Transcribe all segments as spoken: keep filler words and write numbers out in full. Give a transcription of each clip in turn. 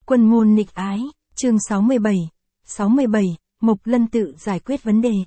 Quân môn nghịch ái, chương sáu mươi bảy. sáu mươi bảy, Mộc Lân tự giải quyết vấn đề.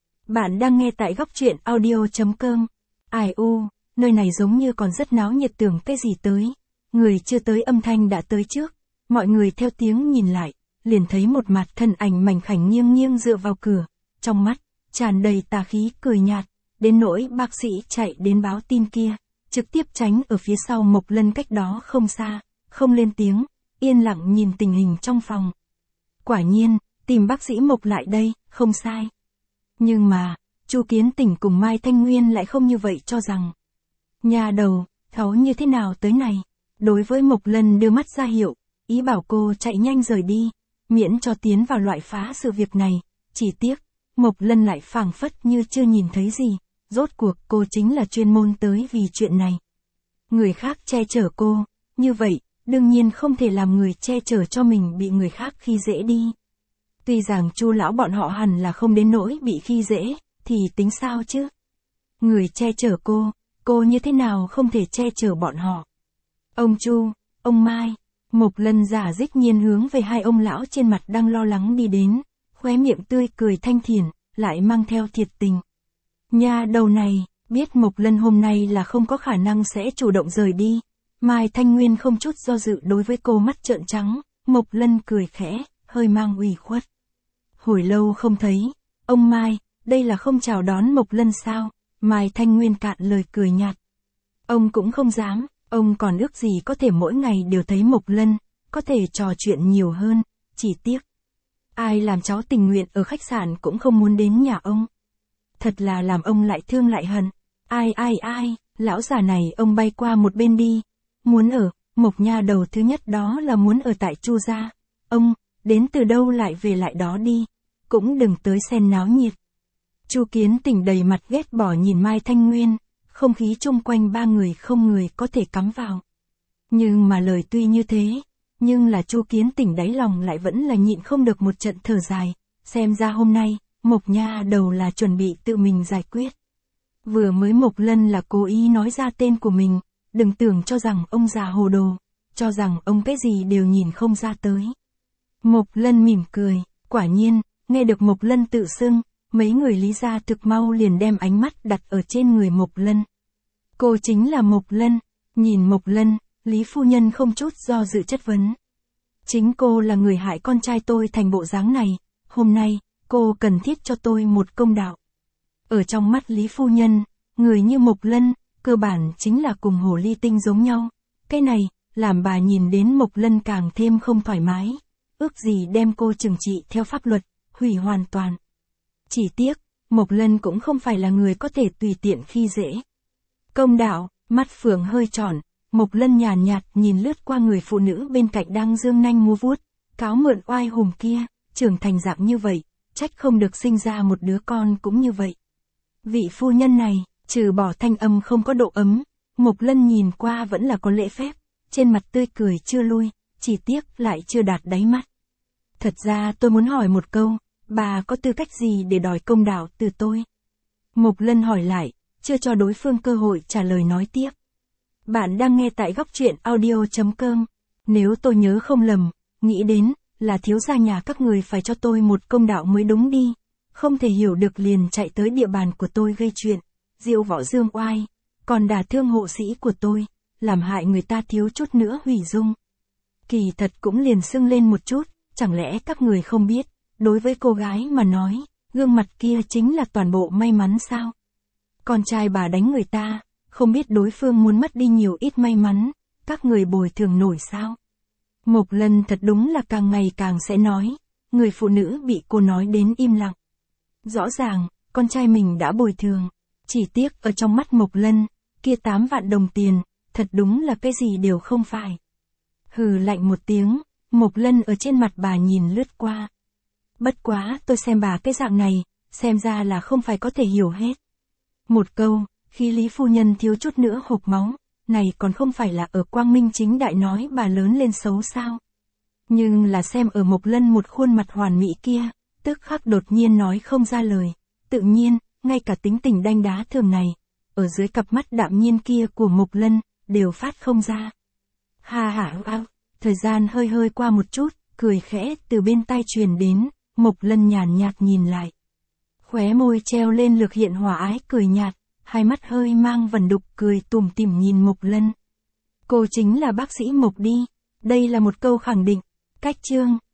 Bạn đang nghe tại góc truyện audio chấm com. Ai u, nơi này giống như còn rất náo nhiệt, tưởng cái gì tới. Người chưa tới âm thanh đã tới trước. Mọi người theo tiếng nhìn lại, liền thấy một mặt thân ảnh mảnh khảnh nghiêng nghiêng dựa vào cửa. Trong mắt, tràn đầy tà khí cười nhạt. Đến nỗi bác sĩ chạy đến báo tin kia, trực tiếp tránh ở phía sau Mộc Lân cách đó không xa, không lên tiếng, yên lặng nhìn tình hình trong phòng. Quả nhiên, tìm bác sĩ Mộc lại đây, không sai. Nhưng mà, Chu Kiến Tỉnh cùng Mai Thanh Nguyên lại không như vậy cho rằng. Nhà đầu, cháu như thế nào tới này? Đối với Mộc Lân đưa mắt ra hiệu, ý bảo cô chạy nhanh rời đi, miễn cho tiến vào loại phá sự việc này. Chỉ tiếc, Mộc Lân lại phảng phất như chưa nhìn thấy gì, rốt cuộc cô chính là chuyên môn tới vì chuyện này. Người khác che chở cô, như vậy, đương nhiên không thể làm người che chở cho mình bị người khác khi dễ đi. Tuy rằng Chu lão bọn họ hẳn là không đến nỗi bị khi dễ, thì tính sao chứ? Người che chở cô, cô như thế nào không thể che chở bọn họ? Ông Chu, ông Mai, Mộc Lân giả dích nhiên hướng về hai ông lão trên mặt đang lo lắng đi đến, khóe miệng tươi cười thanh thiện, lại mang theo thiệt tình. Nhà đầu này, biết Mộc Lân hôm nay là không có khả năng sẽ chủ động rời đi. Mai Thanh Nguyên không chút do dự đối với cô mắt trợn trắng, Mộc Lân cười khẽ, hơi mang ủy khuất. Hồi lâu không thấy, ông Mai, đây là không chào đón Mộc Lân sao? Mai Thanh Nguyên cạn lời cười nhạt. Ông cũng không dám, ông còn ước gì có thể mỗi ngày đều thấy Mộc Lân, có thể trò chuyện nhiều hơn, chỉ tiếc. Ai làm cháu tình nguyện ở khách sạn cũng không muốn đến nhà ông. Thật là làm ông lại thương lại hận. Ai ai ai, lão già này ông bay qua một bên đi. Muốn ở, Mộc nha đầu thứ nhất đó là muốn ở tại Chu gia. Ông, đến từ đâu lại về lại đó đi. Cũng đừng tới xen náo nhiệt. Chu Kiến Tỉnh đầy mặt ghét bỏ nhìn Mai Thanh Nguyên, không khí chung quanh ba người không người có thể cắm vào. Nhưng mà lời tuy như thế, nhưng là Chu Kiến Tỉnh đáy lòng lại vẫn là nhịn không được một trận thở dài, xem ra hôm nay, Mộc nha đầu là chuẩn bị tự mình giải quyết. Vừa mới Mộc Lân là cố ý nói ra tên của mình, đừng tưởng cho rằng ông già hồ đồ, cho rằng ông cái gì đều nhìn không ra tới. Mộc Lân mỉm cười, quả nhiên, nghe được Mộc Lân tự xưng, mấy người Lý gia thực mau liền đem ánh mắt đặt ở trên người Mộc Lân. Cô chính là Mộc Lân, nhìn Mộc Lân, Lý phu nhân không chút do dự chất vấn. Chính cô là người hại con trai tôi thành bộ dáng này, hôm nay, cô cần thiết cho tôi một công đạo. Ở trong mắt Lý phu nhân, người như Mộc Lân, cơ bản chính là cùng hồ ly tinh giống nhau. Cái này, làm bà nhìn đến Mộc Lân càng thêm không thoải mái. Ước gì đem cô trừng trị theo pháp luật, hủy hoàn toàn. Chỉ tiếc, Mộc Lân cũng không phải là người có thể tùy tiện khi dễ. Công đạo, mắt phượng hơi tròn, Mộc Lân nhàn nhạt, nhạt nhìn lướt qua người phụ nữ bên cạnh đang dương nanh múa vuốt, cáo mượn oai hùng kia, trưởng thành dạng như vậy, trách không được sinh ra một đứa con cũng như vậy. Vị phu nhân này, trừ bỏ thanh âm không có độ ấm, Mộc Lân nhìn qua vẫn là có lễ phép, trên mặt tươi cười chưa lui, chỉ tiếc lại chưa đạt đáy mắt. Thật ra tôi muốn hỏi một câu, bà có tư cách gì để đòi công đạo từ tôi? Mộc Lân hỏi lại, chưa cho đối phương cơ hội trả lời nói tiếp. Bạn đang nghe tại góc truyện audio chấm com. Nếu tôi nhớ không lầm, nghĩ đến, là thiếu gia nhà các người phải cho tôi một công đạo mới đúng đi. Không thể hiểu được liền chạy tới địa bàn của tôi gây chuyện, diễu võ dương oai, còn đả thương hộ sĩ của tôi, làm hại người ta thiếu chút nữa hủy dung. Kỳ thật cũng liền sưng lên một chút, chẳng lẽ các người không biết, đối với cô gái mà nói, gương mặt kia chính là toàn bộ may mắn sao? Con trai bà đánh người ta, không biết đối phương muốn mất đi nhiều ít may mắn, các người bồi thường nổi sao? Mộc Lân thật đúng là càng ngày càng sẽ nói, người phụ nữ bị cô nói đến im lặng. Rõ ràng, con trai mình đã bồi thường, chỉ tiếc ở trong mắt Mộc Lân, kia tám vạn đồng tiền, thật đúng là cái gì đều không phải. Hừ lạnh một tiếng, Mộc Lân ở trên mặt bà nhìn lướt qua. Bất quá tôi xem bà cái dạng này, xem ra là không phải có thể hiểu hết. Một câu, khi Lý phu nhân thiếu chút nữa hộc máu, này còn không phải là ở quang minh chính đại nói bà lớn lên xấu sao. Nhưng là xem ở Mộc Lân một khuôn mặt hoàn mỹ kia, tức khắc đột nhiên nói không ra lời, tự nhiên, ngay cả tính tình đanh đá thường này, ở dưới cặp mắt đạm nhiên kia của Mộc Lân, đều phát không ra. Ha ha ha, Thời gian hơi hơi qua một chút, cười khẽ từ bên tai truyền đến, Mộc Lân nhàn nhạt nhìn lại. Khóe môi treo lên lược hiện hòa ái cười nhạt, hai mắt hơi mang vẩn đục cười tủm tỉm nhìn Mộc Lân. Cô chính là bác sĩ Mộc đi, đây là một câu khẳng định. Cách chương